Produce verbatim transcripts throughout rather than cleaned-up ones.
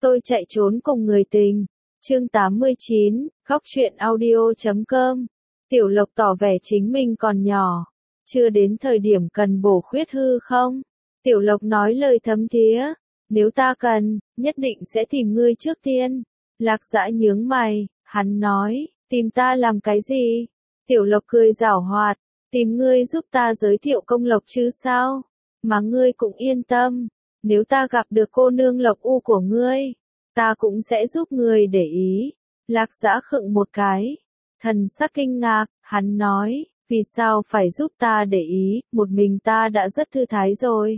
Tôi chạy trốn cùng người tình. Chương tám mươi chín, khóc chuyện audio chấm com. Tiểu Lộc tỏ vẻ chính mình còn nhỏ, chưa đến thời điểm cần bổ khuyết hư không? Tiểu Lộc nói lời thấm thía, nếu ta cần, nhất định sẽ tìm ngươi trước tiên. Lạc Dã nhướng mày, hắn nói, tìm ta làm cái gì? Tiểu Lộc cười giảo hoạt, tìm ngươi giúp ta giới thiệu công lộc chứ sao? Mà ngươi cũng yên tâm, nếu ta gặp được cô nương Lộc U của ngươi, ta cũng sẽ giúp ngươi để ý. Lạc Dã khựng một cái, thần sắc kinh ngạc, hắn nói, vì sao phải giúp ta để ý, một mình ta đã rất thư thái rồi.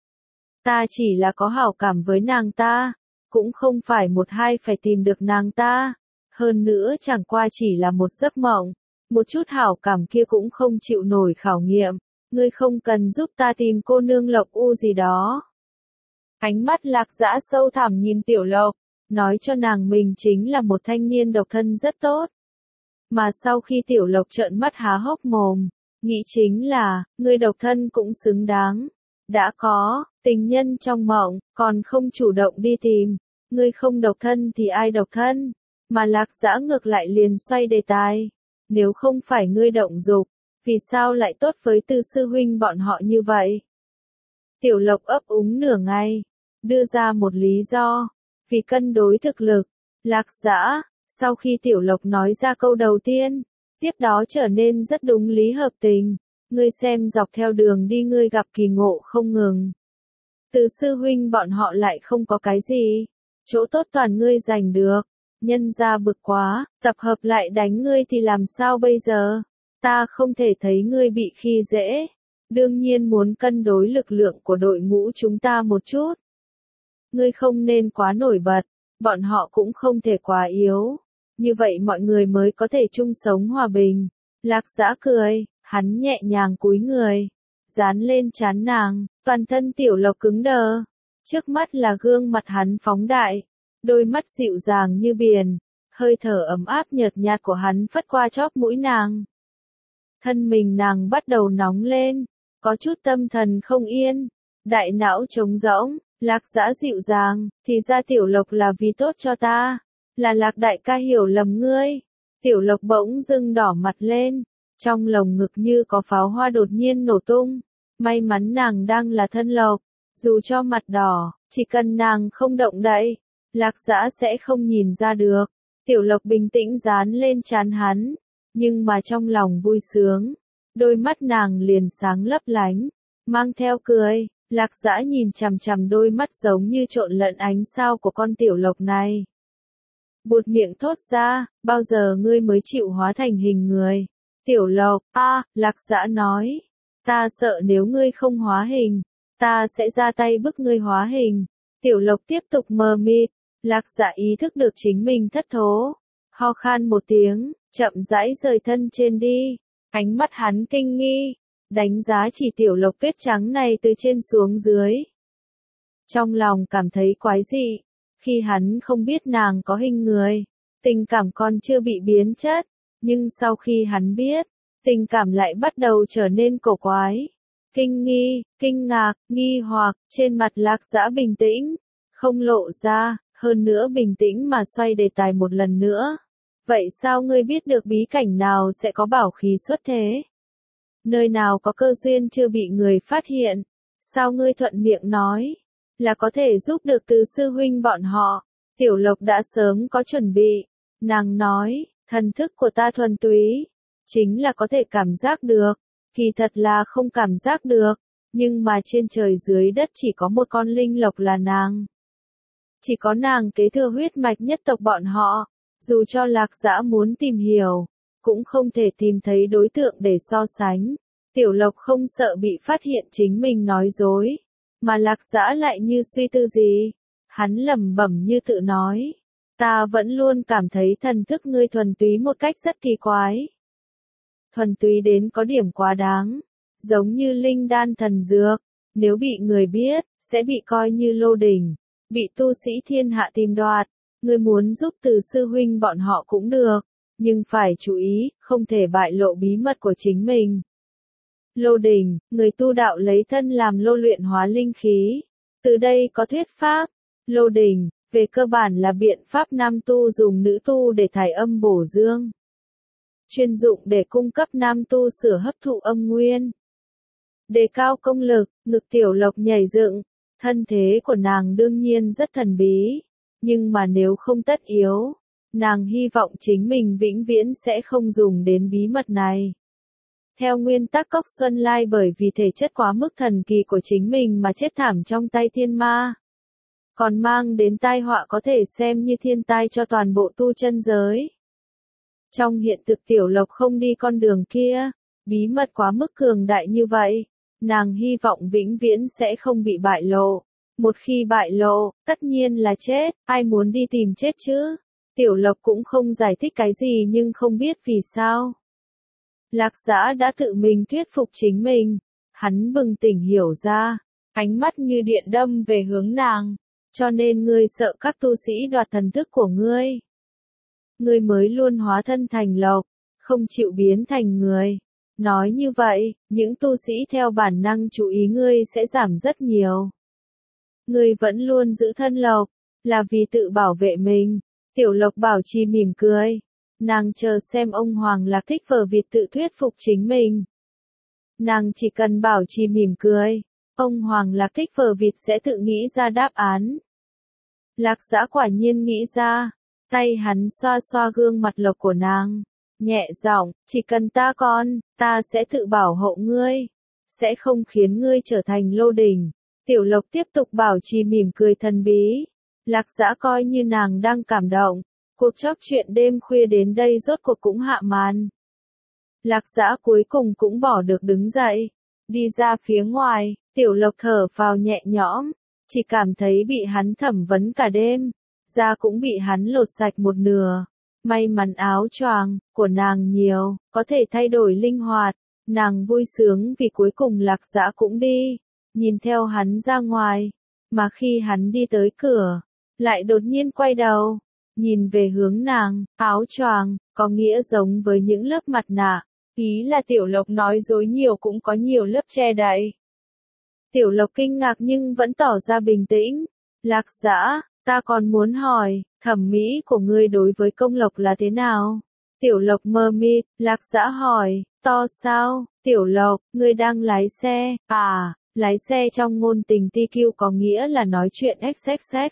Ta chỉ là có hảo cảm với nàng ta, cũng không phải một hai phải tìm được nàng ta. Hơn nữa chẳng qua chỉ là một giấc mộng, một chút hảo cảm kia cũng không chịu nổi khảo nghiệm, ngươi không cần giúp ta tìm cô nương Lộc U gì đó. Ánh mắt Lạc Dã sâu thẳm nhìn Tiểu Lộc, nói cho nàng mình chính là một thanh niên độc thân rất tốt. Mà sau khi Tiểu Lộc trợn mắt há hốc mồm, nghĩ chính là, ngươi độc thân cũng xứng đáng. Đã có, tình nhân trong mộng, còn không chủ động đi tìm. Ngươi không độc thân thì ai độc thân? Mà Lạc Dã ngược lại liền xoay đề tài. Nếu không phải ngươi động dục, vì sao lại tốt với Từ sư huynh bọn họ như vậy? Tiểu Lộc ấp úng nửa ngày, đưa ra một lý do. Vì cân đối thực lực. Lạc Dã, sau khi Tiểu Lộc nói ra câu đầu tiên, tiếp đó trở nên rất đúng lý hợp tình. Ngươi xem dọc theo đường đi ngươi gặp kỳ ngộ không ngừng. Từ sư huynh bọn họ lại không có cái gì. Chỗ tốt toàn ngươi giành được. Nhân ra bực quá, tập hợp lại đánh ngươi thì làm sao bây giờ? Ta không thể thấy ngươi bị khi dễ. Đương nhiên muốn cân đối lực lượng của đội ngũ chúng ta một chút. Ngươi không nên quá nổi bật, bọn họ cũng không thể quá yếu. Như vậy mọi người mới có thể chung sống hòa bình. Lạc Dã cười, hắn nhẹ nhàng cúi người, dán lên trán nàng, toàn thân Tiểu Lộc cứng đờ. Trước mắt là gương mặt hắn phóng đại, đôi mắt dịu dàng như biển, hơi thở ấm áp nhợt nhạt của hắn phất qua chóp mũi nàng. Thân mình nàng bắt đầu nóng lên, có chút tâm thần không yên, đại não trống rỗng. Lạc Dã dịu dàng, thì ra Tiểu Lộc là vì tốt cho ta, là Lạc đại ca hiểu lầm ngươi. Tiểu Lộc bỗng dưng đỏ mặt lên, trong lồng ngực như có pháo hoa đột nhiên nổ tung. May mắn nàng đang là thân Lộc, dù cho mặt đỏ, chỉ cần nàng không động đậy, Lạc Dã sẽ không nhìn ra được. Tiểu Lộc bình tĩnh dán lên trán hắn, nhưng mà trong lòng vui sướng, đôi mắt nàng liền sáng lấp lánh, mang theo cười. Lạc Dã nhìn chằm chằm đôi mắt giống như trộn lẫn ánh sao của con Tiểu Lộc này. Buột miệng thốt ra, bao giờ ngươi mới chịu hóa thành hình người? Tiểu Lộc, a, à, Lạc Dã nói, ta sợ nếu ngươi không hóa hình, ta sẽ ra tay bức ngươi hóa hình. Tiểu Lộc tiếp tục mờ mịt, Lạc Dã ý thức được chính mình thất thố, ho khan một tiếng, chậm rãi rời thân trên đi, ánh mắt hắn kinh nghi. Đánh giá chỉ Tiểu Lộc tuyết trắng này từ trên xuống dưới. Trong lòng cảm thấy quái dị, khi hắn không biết nàng có hình người, tình cảm còn chưa bị biến chất, nhưng sau khi hắn biết, tình cảm lại bắt đầu trở nên cổ quái. Kinh nghi, kinh ngạc, nghi hoặc, trên mặt Lạc Dã bình tĩnh, không lộ ra, hơn nữa bình tĩnh mà xoay đề tài một lần nữa. Vậy sao ngươi biết được bí cảnh nào sẽ có bảo khí xuất thế? Nơi nào có cơ duyên chưa bị người phát hiện, sao ngươi thuận miệng nói, là có thể giúp được Từ sư huynh bọn họ? Tiểu Lộc đã sớm có chuẩn bị, nàng nói, thần thức của ta thuần túy, chính là có thể cảm giác được, kỳ thật là không cảm giác được, nhưng mà trên trời dưới đất chỉ có một con linh lộc là nàng. Chỉ có nàng kế thừa huyết mạch nhất tộc bọn họ, dù cho Lạc Dã muốn tìm hiểu, cũng không thể tìm thấy đối tượng để so sánh. Tiểu Lộc không sợ bị phát hiện chính mình nói dối, mà Lạc Dã lại như suy tư gì. Hắn lẩm bẩm như tự nói, ta vẫn luôn cảm thấy thần thức ngươi thuần túy một cách rất kỳ quái. Thuần túy đến có điểm quá đáng, giống như linh đan thần dược, nếu bị người biết, sẽ bị coi như lô đỉnh, bị tu sĩ thiên hạ tìm đoạt. Ngươi muốn giúp Từ sư huynh bọn họ cũng được, nhưng phải chú ý, không thể bại lộ bí mật của chính mình. Lô đỉnh, người tu đạo lấy thân làm lô luyện hóa linh khí. Từ đây có thuyết pháp, lô đỉnh, về cơ bản là biện pháp nam tu dùng nữ tu để thải âm bổ dương. Chuyên dụng để cung cấp nam tu sửa hấp thụ âm nguyên. Đề cao công lực, ngực Tiểu Lộc nhảy dựng, thân thế của nàng đương nhiên rất thần bí, nhưng mà nếu không tất yếu, nàng hy vọng chính mình vĩnh viễn sẽ không dùng đến bí mật này. Theo nguyên tắc Cốc Xuân Lai bởi vì thể chất quá mức thần kỳ của chính mình mà chết thảm trong tay thiên ma. Còn mang đến tai họa có thể xem như thiên tai cho toàn bộ tu chân giới. Trong hiện thực Tiểu Lộc không đi con đường kia, bí mật quá mức cường đại như vậy, nàng hy vọng vĩnh viễn sẽ không bị bại lộ. Một khi bại lộ, tất nhiên là chết, ai muốn đi tìm chết chứ? Tiểu Lộc cũng không giải thích cái gì nhưng không biết vì sao. Lạc Dã đã tự mình thuyết phục chính mình, hắn bừng tỉnh hiểu ra, ánh mắt như điện đâm về hướng nàng, cho nên ngươi sợ các tu sĩ đoạt thần thức của ngươi. Ngươi mới luôn hóa thân thành lộc, không chịu biến thành người. Nói như vậy, những tu sĩ theo bản năng chú ý ngươi sẽ giảm rất nhiều. Ngươi vẫn luôn giữ thân lộc, là vì tự bảo vệ mình. Tiểu Lộc bảo trì mỉm cười. Nàng chờ xem ông Hoàng Lạc Thích Phở Việt tự thuyết phục chính mình. Nàng chỉ cần bảo trì mỉm cười, ông Hoàng Lạc Thích Phở Việt sẽ tự nghĩ ra đáp án. Lạc Dã quả nhiên nghĩ ra, tay hắn xoa xoa gương mặt lộc của nàng, nhẹ giọng, chỉ cần ta con, ta sẽ tự bảo hộ ngươi, sẽ không khiến ngươi trở thành lô đỉnh. Tiểu Lộc tiếp tục bảo trì mỉm cười thần bí. Lạc Dã coi như nàng đang cảm động. Cuộc trò chuyện đêm khuya đến đây rốt cuộc cũng hạ màn. Lạc Dã cuối cùng cũng bỏ được đứng dậy, đi ra phía ngoài. Tiểu Lộc thở phào nhẹ nhõm, chỉ cảm thấy bị hắn thẩm vấn cả đêm, da cũng bị hắn lột sạch một nửa. May mắn áo choàng của nàng nhiều, có thể thay đổi linh hoạt. Nàng vui sướng vì cuối cùng Lạc Dã cũng đi, nhìn theo hắn ra ngoài, mà khi hắn đi tới cửa, lại đột nhiên quay đầu, nhìn về hướng nàng. Áo choàng có nghĩa giống với những lớp mặt nạ, ý là Tiểu Lộc nói dối nhiều cũng có nhiều lớp che đậy. Tiểu Lộc kinh ngạc nhưng vẫn tỏ ra bình tĩnh. Lạc Dã, ta còn muốn hỏi, thẩm mỹ của ngươi đối với công lộc là thế nào? Tiểu Lộc mơ mịt. Lạc Dã hỏi, to sao? Tiểu Lộc, ngươi đang lái xe, à, lái xe trong ngôn tình ti kiu có nghĩa là nói chuyện ích ích ích.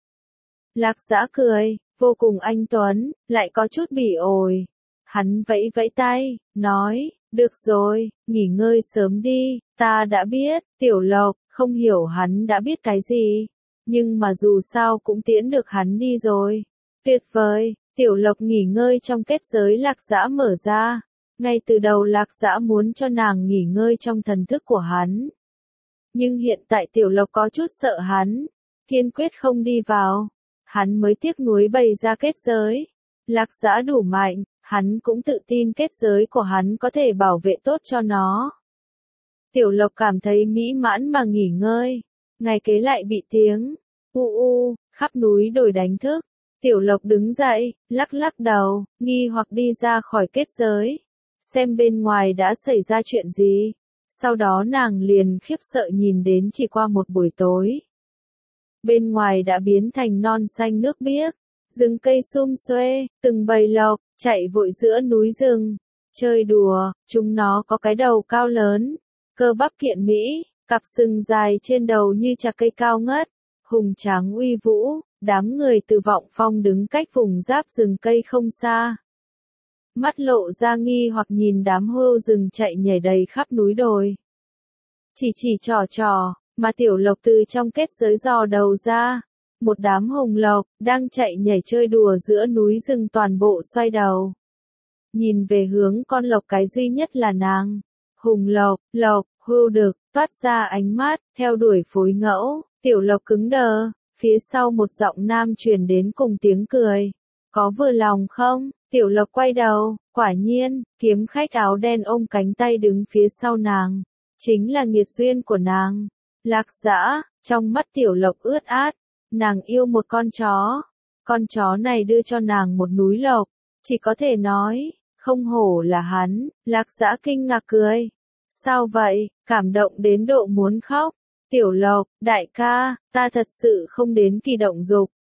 Lạc Dã cười, vô cùng anh tuấn, lại có chút bỉ ổi. Hắn vẫy vẫy tay, nói, được rồi, nghỉ ngơi sớm đi, ta đã biết. Tiểu Lộc, không hiểu hắn đã biết cái gì, nhưng mà dù sao cũng tiễn được hắn đi rồi. Tuyệt vời. Tiểu Lộc nghỉ ngơi trong kết giới Lạc Dã mở ra. Ngay từ đầu Lạc Dã muốn cho nàng nghỉ ngơi trong thần thức của hắn. Nhưng hiện tại Tiểu Lộc có chút sợ hắn, kiên quyết không đi vào. Hắn mới tiếc nuối bày ra kết giới. Lạc Dã đủ mạnh, hắn cũng tự tin kết giới của hắn có thể bảo vệ tốt cho nó. Tiểu Lộc cảm thấy mỹ mãn mà nghỉ ngơi. Ngày kế lại bị tiếng u u khắp núi đồi đánh thức. Tiểu Lộc đứng dậy, lắc lắc đầu, nghi hoặc đi ra khỏi kết giới, xem bên ngoài đã xảy ra chuyện gì. Sau đó nàng liền khiếp sợ nhìn đến chỉ qua một buổi tối, bên ngoài đã biến thành non xanh nước biếc, rừng cây sum xuê, từng bầy lộc chạy vội giữa núi rừng, chơi đùa. Chúng nó có cái đầu cao lớn, cơ bắp kiện mỹ, cặp sừng dài trên đầu như chạc cây cao ngất, hùng tráng uy vũ. Đám người từ Vọng Phong đứng cách vùng giáp rừng cây không xa, mắt lộ ra nghi hoặc nhìn đám hươu rừng chạy nhảy đầy khắp núi đồi. Chỉ chỉ trò trò, mà Tiểu Lộc từ trong kết giới dò đầu ra, một đám hùng lộc đang chạy nhảy chơi đùa giữa núi rừng toàn bộ xoay đầu, nhìn về hướng con lộc cái duy nhất là nàng. Hùng lộc, lộc, hươu đực toát ra ánh mắt, theo đuổi phối ngẫu. Tiểu Lộc cứng đờ. Phía sau một giọng nam truyền đến cùng tiếng cười. Có vừa lòng không? Tiểu Lộc quay đầu, quả nhiên, kiếm khách áo đen ôm cánh tay đứng phía sau nàng. Chính là nghiệt duyên của nàng. Lạc Dã, trong mắt Tiểu Lộc ướt át. Nàng yêu một con chó. Con chó này đưa cho nàng một núi lộc. Chỉ có thể nói, không hổ là hắn. Lạc Dã kinh ngạc cười. Sao vậy? Cảm động đến độ muốn khóc. Tiểu Lộc, đại ca, ta thật sự không đến kỳ động dục.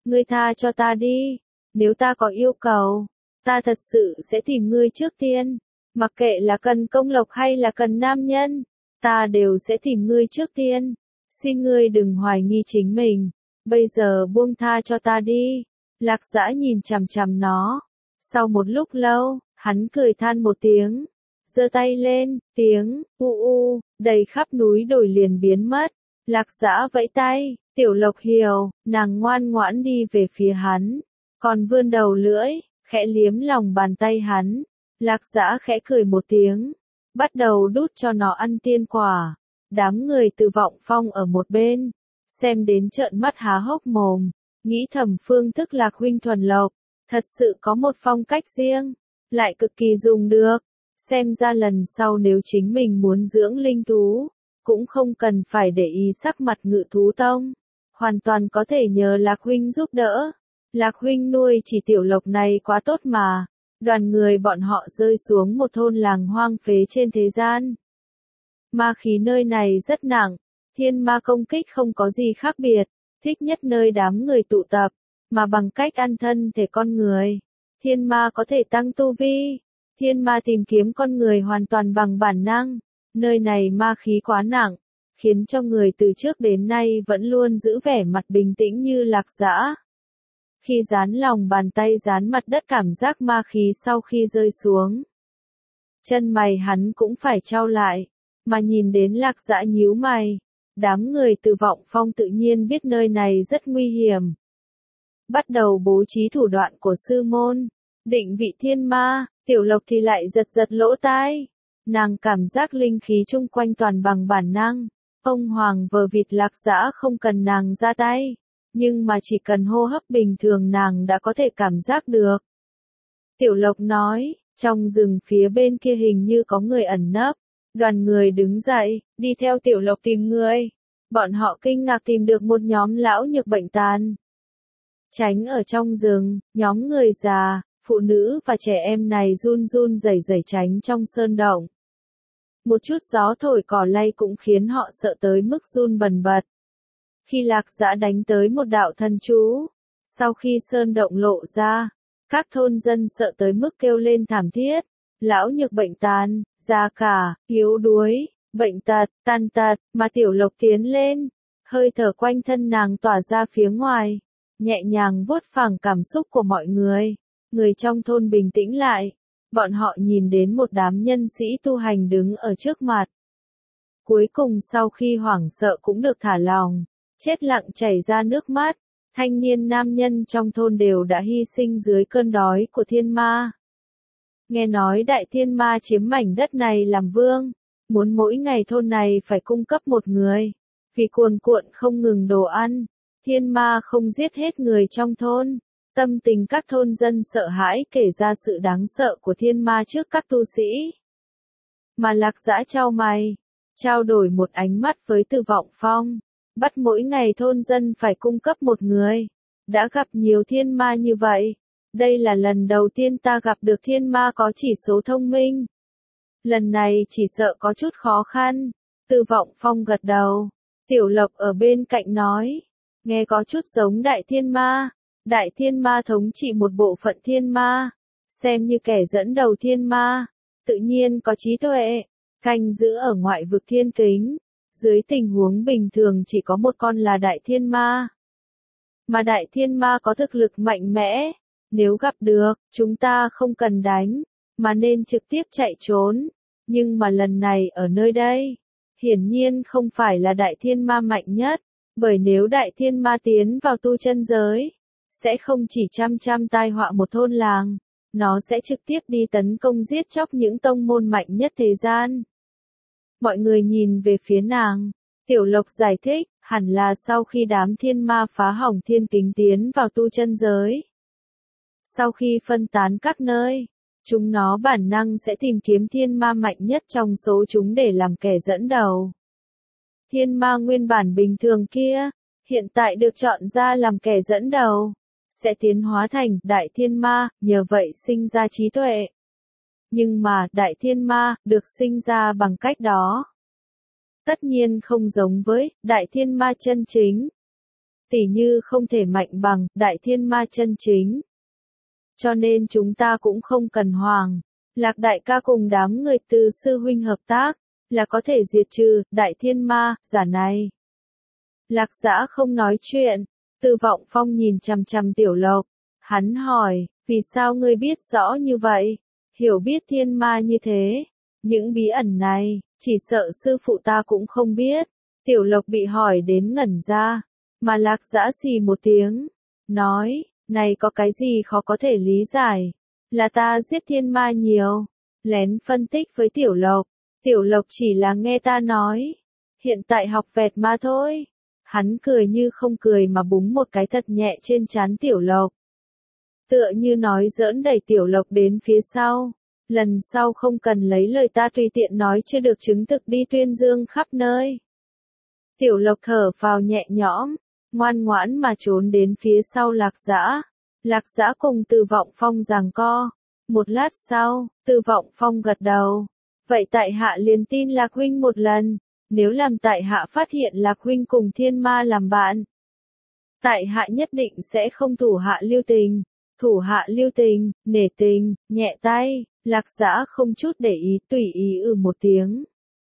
ngươi tha cho ta đi, nếu ta có yêu cầu, ta thật sự sẽ tìm ngươi trước tiên, mặc kệ là cần công lộc hay là cần nam nhân, ta đều sẽ tìm ngươi trước tiên, xin ngươi đừng hoài nghi chính mình, bây giờ buông tha cho ta đi. Lạc Dã nhìn chằm chằm nó, sau một lúc lâu, hắn cười than một tiếng, giơ tay lên, tiếng u u đầy khắp núi đồi liền biến mất. Lạc Dã vẫy tay, Tiểu Lộc hiểu, nàng ngoan ngoãn đi về phía hắn, còn vươn đầu lưỡi, khẽ liếm lòng bàn tay hắn. Lạc Dã khẽ cười một tiếng, bắt đầu đút cho nó ăn tiên quả. Đám người Từ Vọng Phong ở một bên, xem đến trợn mắt há hốc mồm, nghĩ thầm phương thức Lạc huynh thuần lộc, thật sự có một phong cách riêng, lại cực kỳ dùng được. Xem ra lần sau nếu chính mình muốn dưỡng linh thú, cũng không cần phải để ý sắc mặt Ngự thú tông, hoàn toàn có thể nhờ Lạc huynh giúp đỡ. Lạc huynh nuôi chỉ Tiểu Lộc này quá tốt mà. Đoàn người bọn họ rơi xuống một thôn làng hoang phế trên thế gian. Ma khí nơi này rất nặng, thiên ma công kích không có gì khác biệt, thích nhất nơi đám người tụ tập, mà bằng cách ăn thân thể con người. Thiên ma có thể tăng tu vi, thiên ma tìm kiếm con người hoàn toàn bằng bản năng, nơi này ma khí quá nặng, khiến cho người từ trước đến nay vẫn luôn giữ vẻ mặt bình tĩnh như Lạc Dã. Khi dán lòng bàn tay dán mặt đất cảm giác ma khí sau khi rơi xuống. Chân mày hắn cũng phải trao lại, mà nhìn đến Lạc Dã nhíu mày. Đám người Từ Vọng Phong tự nhiên biết nơi này rất nguy hiểm. Bắt đầu bố trí thủ đoạn của sư môn, định vị thiên ma, Tiểu Lộc thì lại giật giật lỗ tai. Nàng cảm giác linh khí chung quanh toàn bằng bản năng. Ông Hoàng vờ vịt Lạc Dã không cần nàng ra tay. Nhưng mà chỉ cần hô hấp bình thường nàng đã có thể cảm giác được. Tiểu Lộc nói, trong rừng phía bên kia hình như có người ẩn nấp. Đoàn người đứng dậy, đi theo Tiểu Lộc tìm người. Bọn họ kinh ngạc tìm được một nhóm lão nhược bệnh tàn. Tránh ở trong rừng, nhóm người già, phụ nữ và trẻ em này run run rẩy rẩy tránh trong sơn động. Một chút gió thổi cỏ lay cũng khiến họ sợ tới mức run bần bật. Khi Lạc Dã đánh tới một đạo thần chú, sau khi sơn động lộ ra, các thôn dân sợ tới mức kêu lên thảm thiết. Lão nhược bệnh tàn, già cả, yếu đuối, bệnh tật, tàn tật, mà Tiểu Lộc tiến lên, hơi thở quanh thân nàng tỏa ra phía ngoài, nhẹ nhàng vuốt phẳng cảm xúc của mọi người. Người trong thôn bình tĩnh lại, bọn họ nhìn đến một đám nhân sĩ tu hành đứng ở trước mặt. Cuối cùng sau khi hoảng sợ cũng được thả lòng, chết lặng chảy ra nước mắt, thanh niên nam nhân trong thôn đều đã hy sinh dưới cơn đói của thiên ma. Nghe nói đại thiên ma chiếm mảnh đất này làm vương, muốn mỗi ngày thôn này phải cung cấp một người, vì cuồn cuộn không ngừng đồ ăn, thiên ma không giết hết người trong thôn. Tâm tình các thôn dân sợ hãi kể ra sự đáng sợ của thiên ma trước các tu sĩ. Mà Lạc Dã chau mày, trao đổi một ánh mắt với Từ Vọng Phong, bắt mỗi ngày thôn dân phải cung cấp một người. Đã gặp nhiều thiên ma như vậy, đây là lần đầu tiên ta gặp được thiên ma có chỉ số thông minh. Lần này chỉ sợ có chút khó khăn. Từ Vọng Phong gật đầu, Tiểu Lộc ở bên cạnh nói, nghe có chút giống đại thiên ma. Đại thiên ma thống trị một bộ phận thiên ma, xem như kẻ dẫn đầu thiên ma, tự nhiên có trí tuệ, canh giữ ở ngoại vực thiên kính. Dưới tình huống bình thường chỉ có một con là đại thiên ma. Mà đại thiên ma có thực lực mạnh mẽ, nếu gặp được, chúng ta không cần đánh, mà nên trực tiếp chạy trốn. Nhưng mà lần này ở nơi đây, hiển nhiên không phải là đại thiên ma mạnh nhất, bởi nếu đại thiên ma tiến vào tu chân giới, sẽ không chỉ chăm chăm tai họa một thôn làng, nó sẽ trực tiếp đi tấn công giết chóc những tông môn mạnh nhất thế gian. Mọi người nhìn về phía nàng, Tiểu Lộc giải thích, hẳn là sau khi đám thiên ma phá hỏng thiên kính tiến vào tu chân giới. Sau khi phân tán các nơi, chúng nó bản năng sẽ tìm kiếm thiên ma mạnh nhất trong số chúng để làm kẻ dẫn đầu. Thiên ma nguyên bản bình thường kia, hiện tại được chọn ra làm kẻ dẫn đầu, sẽ tiến hóa thành đại thiên ma, nhờ vậy sinh ra trí tuệ. Nhưng mà, đại thiên ma, được sinh ra bằng cách đó. Tất nhiên không giống với, đại thiên ma chân chính. tỉ như không thể mạnh bằng đại thiên ma chân chính. Cho nên chúng ta cũng không cần hoàng. Lạc đại ca cùng đám người Từ sư huynh hợp tác, là có thể diệt trừ đại thiên ma giả này. Lạc Dã không nói chuyện, Từ Vọng Phong nhìn chằm chằm Tiểu Lộc, hắn hỏi, vì sao ngươi biết rõ như vậy, hiểu biết thiên ma như thế, những bí ẩn này, chỉ sợ sư phụ ta cũng không biết. Tiểu Lộc bị hỏi đến ngẩn ra, mà Lạc Dã xì một tiếng, nói, này có cái gì khó có thể lý giải, là ta giết thiên ma nhiều, lén phân tích với Tiểu Lộc, Tiểu Lộc chỉ là nghe ta nói, hiện tại học vẹt mà thôi. Hắn cười như không cười mà búng một cái thật nhẹ trên trán Tiểu Lộc. Tựa như nói giỡn đẩy Tiểu Lộc đến phía sau. Lần sau không cần lấy lời ta tùy tiện nói chưa được chứng thực đi tuyên dương khắp nơi. Tiểu Lộc thở phào nhẹ nhõm, ngoan ngoãn mà trốn đến phía sau Lạc Dã. Lạc Dã cùng Từ Vọng Phong giằng co. Một lát sau, Từ Vọng Phong gật đầu. Vậy tại hạ liền tin Lạc huynh một lần. Nếu làm tại hạ phát hiện Lạc huynh cùng thiên ma làm bạn, tại hạ nhất định sẽ không thủ hạ lưu tình. Thủ hạ lưu tình, nể tình, nhẹ tay, Lạc Dã không chút để ý tùy ý ừ một tiếng.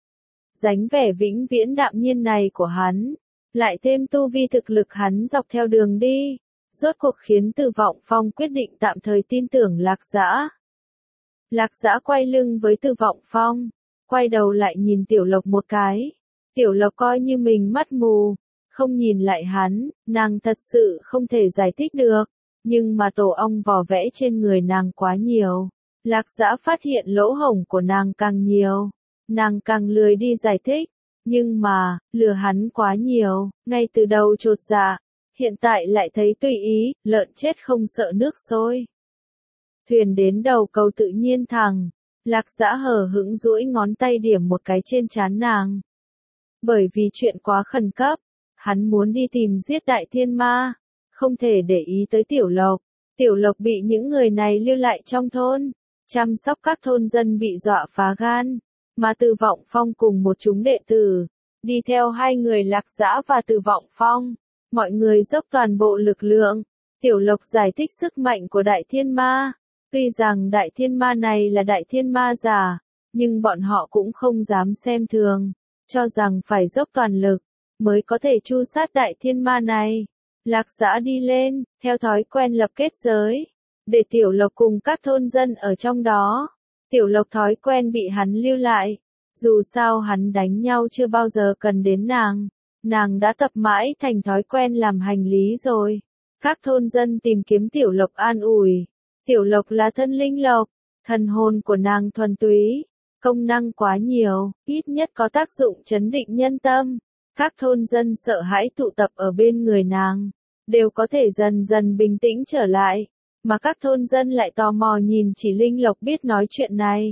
Dánh vẻ vĩnh viễn đạm nhiên này của hắn, lại thêm tu vi thực lực hắn dọc theo đường đi, rốt cuộc khiến Từ Vọng Phong quyết định tạm thời tin tưởng Lạc Dã. Lạc Dã quay lưng với Từ Vọng Phong, quay đầu lại nhìn Tiểu Lộc một cái. Tiểu Lộc coi như mình mắt mù, không nhìn lại hắn, nàng thật sự không thể giải thích được, nhưng mà tổ ong vò vẽ trên người nàng quá nhiều. Lạc Dã phát hiện lỗ hổng của nàng càng nhiều, nàng càng lười đi giải thích, nhưng mà, lừa hắn quá nhiều, ngay từ đầu chột dạ, hiện tại lại thấy tùy ý, lợn chết không sợ nước sôi. Thuyền đến đầu cầu tự nhiên thẳng, Lạc Dã hờ hững duỗi ngón tay điểm một cái trên trán nàng. Bởi vì chuyện quá khẩn cấp, hắn muốn đi tìm giết đại thiên ma, không thể để ý tới Tiểu Lộc. Tiểu Lộc bị những người này lưu lại trong thôn, chăm sóc các thôn dân bị dọa phá gan, mà Từ Vọng Phong cùng một chúng đệ tử, đi theo hai người Lạc Dã và Từ Vọng Phong, mọi người dốc toàn bộ lực lượng. Tiểu Lộc giải thích sức mạnh của đại thiên ma, tuy rằng đại thiên ma này là đại thiên ma giả, nhưng bọn họ cũng không dám xem thường, cho rằng phải dốc toàn lực, mới có thể tru sát đại thiên ma này. Lạc Dã đi lên, theo thói quen lập kết giới, để Tiểu Lộc cùng các thôn dân ở trong đó. Tiểu Lộc thói quen bị hắn lưu lại, dù sao hắn đánh nhau chưa bao giờ cần đến nàng, nàng đã tập mãi thành thói quen làm hành lý rồi. Các thôn dân tìm kiếm Tiểu Lộc an ủi, Tiểu Lộc là thân linh lộc, thần hồn của nàng thuần túy, công năng quá nhiều, ít nhất có tác dụng trấn định nhân tâm. Các thôn dân sợ hãi tụ tập ở bên người nàng, đều có thể dần dần bình tĩnh trở lại, mà các thôn dân lại tò mò nhìn chỉ linh lộc biết nói chuyện này.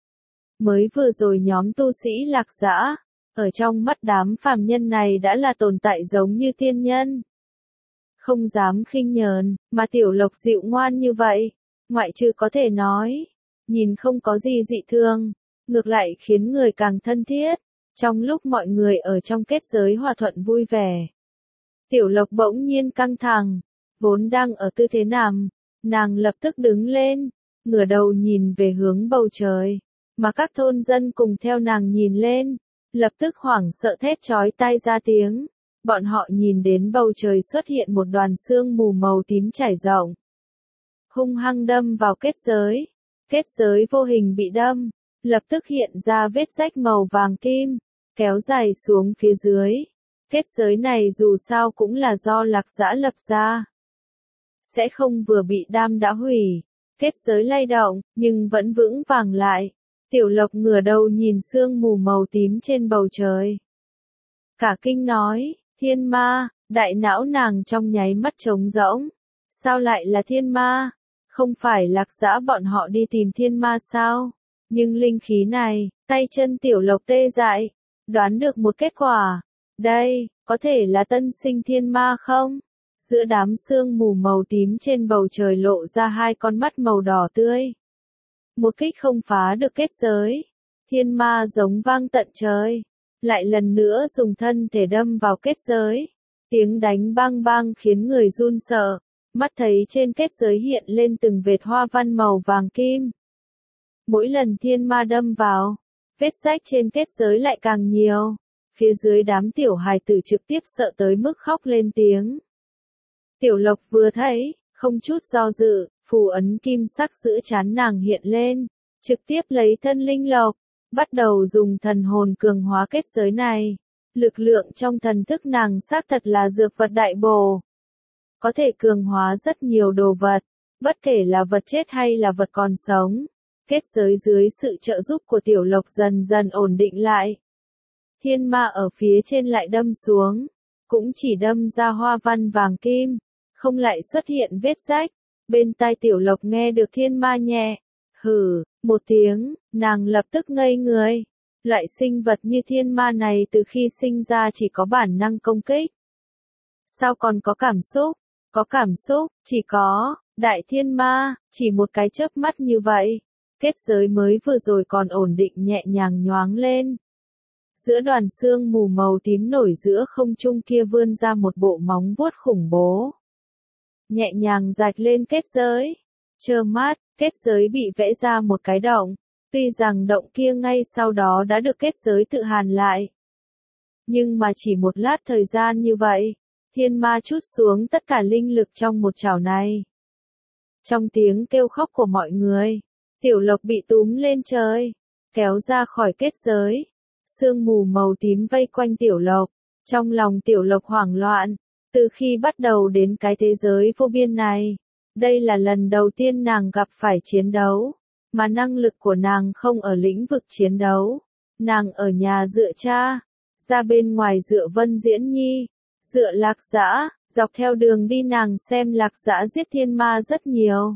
Mới vừa rồi nhóm tu sĩ Lạc Dã, ở trong mắt đám phàm nhân này đã là tồn tại giống như tiên nhân. Không dám khinh nhờn, mà Tiểu Lộc dịu ngoan như vậy, ngoại trừ có thể nói, nhìn không có gì dị thường, ngược lại khiến người càng thân thiết. Trong lúc mọi người ở trong kết giới hòa thuận vui vẻ, Tiểu Lộc bỗng nhiên căng thẳng, vốn đang ở tư thế nằm, nàng lập tức đứng lên, ngửa đầu nhìn về hướng bầu trời, mà các thôn dân cùng theo nàng nhìn lên, lập tức hoảng sợ thét chói tai ra tiếng. Bọn họ nhìn đến bầu trời xuất hiện một đoàn sương mù màu tím trải rộng, hung hăng đâm vào kết giới. Kết giới vô hình bị đâm, lập tức hiện ra vết rách màu vàng kim, kéo dài xuống phía dưới. Kết giới này dù sao cũng là do Lạc Dã lập ra, sẽ không vừa bị đam đã hủy. Kết giới lay động, nhưng vẫn vững vàng lại. Tiểu Lộc ngửa đầu nhìn sương mù màu tím trên bầu trời, cả kinh nói, thiên ma. Đại não nàng trong nháy mắt trống rỗng. Sao lại là thiên ma? Không phải Lạc Dã bọn họ đi tìm thiên ma sao? Nhưng linh khí này, tay chân Tiểu Lộc tê dại, đoán được một kết quả. Đây, có thể là tân sinh thiên ma không? Giữa đám sương mù màu tím trên bầu trời lộ ra hai con mắt màu đỏ tươi. Một kích không phá được kết giới. Thiên ma giống vang tận trời, lại lần nữa dùng thân thể đâm vào kết giới. Tiếng đánh bang bang khiến người run sợ, mắt thấy trên kết giới hiện lên từng vệt hoa văn màu vàng kim. Mỗi lần thiên ma đâm vào, vết rách trên kết giới lại càng nhiều. Phía dưới đám tiểu hài tử trực tiếp sợ tới mức khóc lên tiếng. Tiểu Lộc vừa thấy, không chút do dự, phù ấn kim sắc giữa trán nàng hiện lên, trực tiếp lấy thân linh lộc, bắt đầu dùng thần hồn cường hóa kết giới này. Lực lượng trong thần thức nàng xác thật là dược vật đại bổ. Có thể cường hóa rất nhiều đồ vật, bất kể là vật chết hay là vật còn sống. Kết giới dưới sự trợ giúp của Tiểu Lộc dần dần ổn định lại. Thiên ma ở phía trên lại đâm xuống, cũng chỉ đâm ra hoa văn vàng kim, không lại xuất hiện vết rách. Bên tai Tiểu Lộc nghe được thiên ma nhẹ, hừ, một tiếng, nàng lập tức ngây người. Loại sinh vật như thiên ma này từ khi sinh ra chỉ có bản năng công kích. Sao còn có cảm xúc? Có cảm xúc, chỉ có, đại thiên ma, chỉ một cái chớp mắt như vậy. Kết giới mới vừa rồi còn ổn định nhẹ nhàng nhoáng lên. Giữa đoàn xương mù màu tím nổi giữa không trung kia vươn ra một bộ móng vuốt khủng bố. Nhẹ nhàng rạch lên kết giới. Trơ mắt, kết giới bị vẽ ra một cái động. Tuy rằng động kia ngay sau đó đã được kết giới tự hàn lại. Nhưng mà chỉ một lát thời gian như vậy, thiên ma trút xuống tất cả linh lực trong một chảo này. Trong tiếng kêu khóc của mọi người, Tiểu Lộc bị túm lên trời, kéo ra khỏi kết giới. Sương mù màu tím vây quanh Tiểu Lộc, trong lòng Tiểu Lộc hoảng loạn. Từ khi bắt đầu đến cái thế giới vô biên này, đây là lần đầu tiên nàng gặp phải chiến đấu, mà năng lực của nàng không ở lĩnh vực chiến đấu. Nàng ở nhà dựa cha, ra bên ngoài dựa Vân Diễn Nhi, dựa Lạc Dã, dọc theo đường đi nàng xem Lạc Dã giết thiên ma rất nhiều.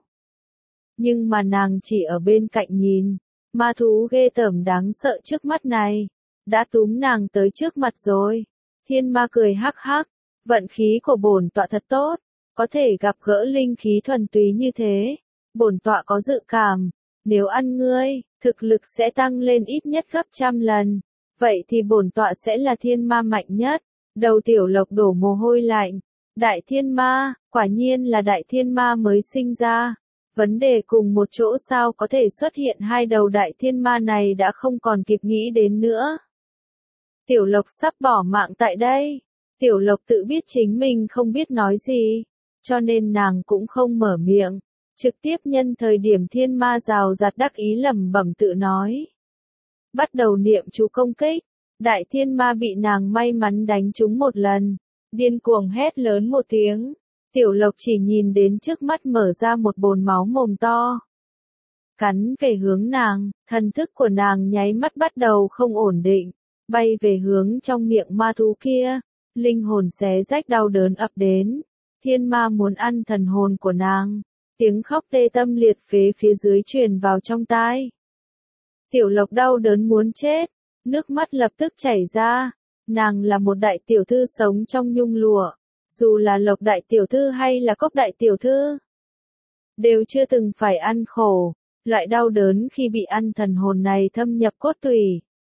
Nhưng mà nàng chỉ ở bên cạnh nhìn, ma thú ghê tởm đáng sợ trước mắt này, đã túm nàng tới trước mặt rồi. Thiên ma cười hắc hắc, vận khí của bổn tọa thật tốt, có thể gặp gỡ linh khí thuần túy như thế. Bổn tọa có dự cảm, nếu ăn ngươi, thực lực sẽ tăng lên ít nhất gấp trăm lần. Vậy thì bổn tọa sẽ là thiên ma mạnh nhất. Đầu Tiểu Lộc đổ mồ hôi lạnh. Đại thiên ma, quả nhiên là đại thiên ma mới sinh ra. Vấn đề cùng một chỗ sao có thể xuất hiện hai đầu đại thiên ma này đã không còn kịp nghĩ đến nữa. Tiểu Lộc sắp bỏ mạng tại đây. Tiểu Lộc tự biết chính mình không biết nói gì, cho nên nàng cũng không mở miệng, trực tiếp nhân thời điểm thiên ma rào rạt đắc ý lẩm bẩm tự nói. Bắt đầu niệm chú công kích, đại thiên ma bị nàng may mắn đánh trúng một lần, điên cuồng hét lớn một tiếng. Tiểu Lộc chỉ nhìn đến trước mắt mở ra một bồn máu mồm to, cắn về hướng nàng. Thần thức của nàng nháy mắt bắt đầu không ổn định, bay về hướng trong miệng ma thú kia. Linh hồn xé rách đau đớn ập đến, thiên ma muốn ăn thần hồn của nàng. Tiếng khóc tê tâm liệt phế phía dưới truyền vào trong tai. Tiểu Lộc đau đớn muốn chết, nước mắt lập tức chảy ra. Nàng là một đại tiểu thư sống trong nhung lụa, dù là Lộc đại tiểu thư hay là Cốc đại tiểu thư, đều chưa từng phải ăn khổ. Loại đau đớn khi bị ăn thần hồn này thâm nhập cốt tủy,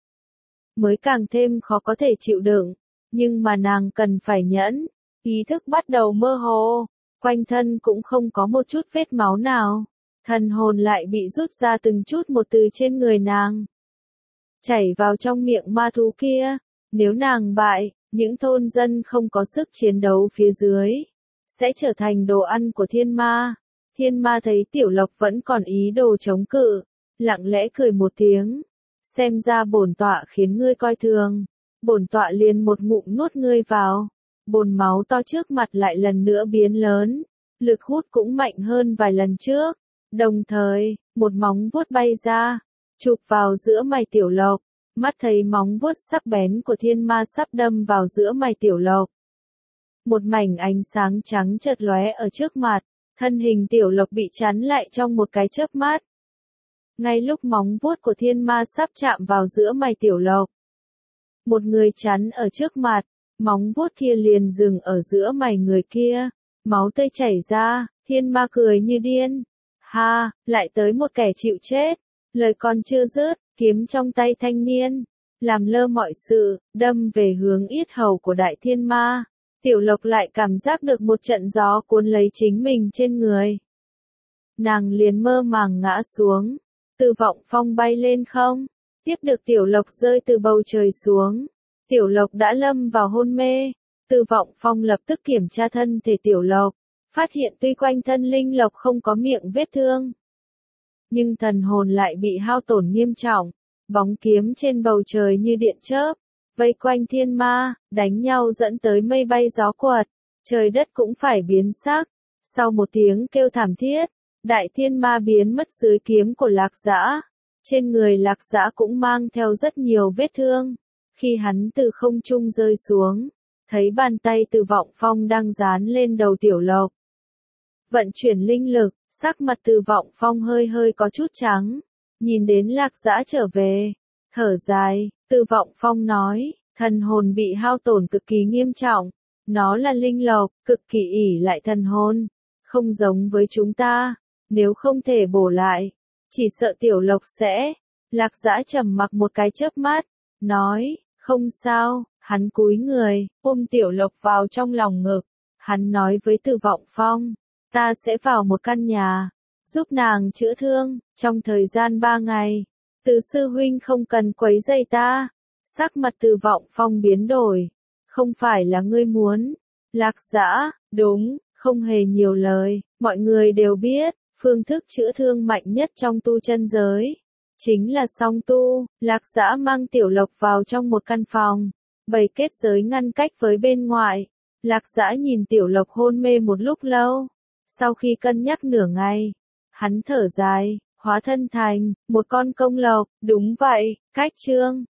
mới càng thêm khó có thể chịu đựng. Nhưng mà nàng cần phải nhẫn, ý thức bắt đầu mơ hồ, quanh thân cũng không có một chút vết máu nào. Thần hồn lại bị rút ra từng chút một từ trên người nàng, chảy vào trong miệng ma thú kia. Nếu nàng bại, những thôn dân không có sức chiến đấu phía dưới, sẽ trở thành đồ ăn của thiên ma. Thiên ma thấy Tiểu Lộc vẫn còn ý đồ chống cự, lặng lẽ cười một tiếng. Xem ra bổn tọa khiến ngươi coi thường. Bổn tọa liền một ngụm nuốt ngươi vào. Bồn máu to trước mặt lại lần nữa biến lớn, lực hút cũng mạnh hơn vài lần trước. Đồng thời, một móng vuốt bay ra, chụp vào giữa mày Tiểu Lộc. Mắt thấy móng vuốt sắc bén của thiên ma sắp đâm vào giữa mày Tiểu Lộc. Một mảnh ánh sáng trắng chợt lóe ở trước mặt, thân hình Tiểu Lộc bị chắn lại trong một cái chớp mắt. Ngay lúc móng vuốt của thiên ma sắp chạm vào giữa mày Tiểu Lộc, một người chắn ở trước mặt, móng vuốt kia liền dừng ở giữa mày người kia, máu tươi chảy ra. Thiên ma cười như điên. Ha, lại tới một kẻ chịu chết. Lời còn chưa dứt, kiếm trong tay thanh niên làm lơ mọi sự, đâm về hướng yết hầu của đại thiên ma. Tiểu Lộc lại cảm giác được một trận gió cuốn lấy chính mình trên người. Nàng liền mơ màng ngã xuống. Từ Vọng Phong bay lên không, tiếp được Tiểu Lộc rơi từ bầu trời xuống. Tiểu Lộc đã lâm vào hôn mê. Từ Vọng Phong lập tức kiểm tra thân thể Tiểu Lộc, phát hiện tuy quanh thân Linh Lộc không có miệng vết thương, nhưng thần hồn lại bị hao tổn nghiêm trọng. Bóng kiếm trên bầu trời như điện chớp, vây quanh thiên ma, đánh nhau dẫn tới mây bay gió quật, trời đất cũng phải biến sắc. Sau một tiếng kêu thảm thiết, đại thiên ma biến mất dưới kiếm của Lạc Dã. Trên người Lạc Dã cũng mang theo rất nhiều vết thương. Khi hắn từ không trung rơi xuống, thấy bàn tay Từ Vọng Phong đang dán lên đầu Tiểu Lộc. Vận chuyển linh lực, sắc mặt Từ Vọng Phong hơi hơi có chút trắng, nhìn đến Lạc Dã trở về, thở dài. Từ Vọng Phong nói, thần hồn bị hao tổn cực kỳ nghiêm trọng, nó là linh lộc, cực kỳ ỷ lại thần hồn, không giống với chúng ta, nếu không thể bổ lại, chỉ sợ Tiểu Lộc sẽ. Lạc Dã trầm mặc một cái chớp mắt, nói, không sao. Hắn cúi người, ôm Tiểu Lộc vào trong lòng ngực. Hắn nói với Từ Vọng Phong, ta sẽ vào một căn nhà, giúp nàng chữa thương, trong thời gian ba ngày. Từ sư huynh không cần quấy rầy ta. Sắc mặt Từ Vọng Phong biến đổi. Không phải là ngươi muốn. Lạc Dã, đúng, không hề nhiều lời, mọi người đều biết, phương thức chữa thương mạnh nhất trong tu chân giới chính là song tu. Lạc Dã mang Tiểu Lộc vào trong một căn phòng, bày kết giới ngăn cách với bên ngoài. Lạc Dã nhìn Tiểu Lộc hôn mê một lúc lâu, sau khi cân nhắc nửa ngày, hắn thở dài, hóa thân thành một con công lộc. Đúng vậy, cách chương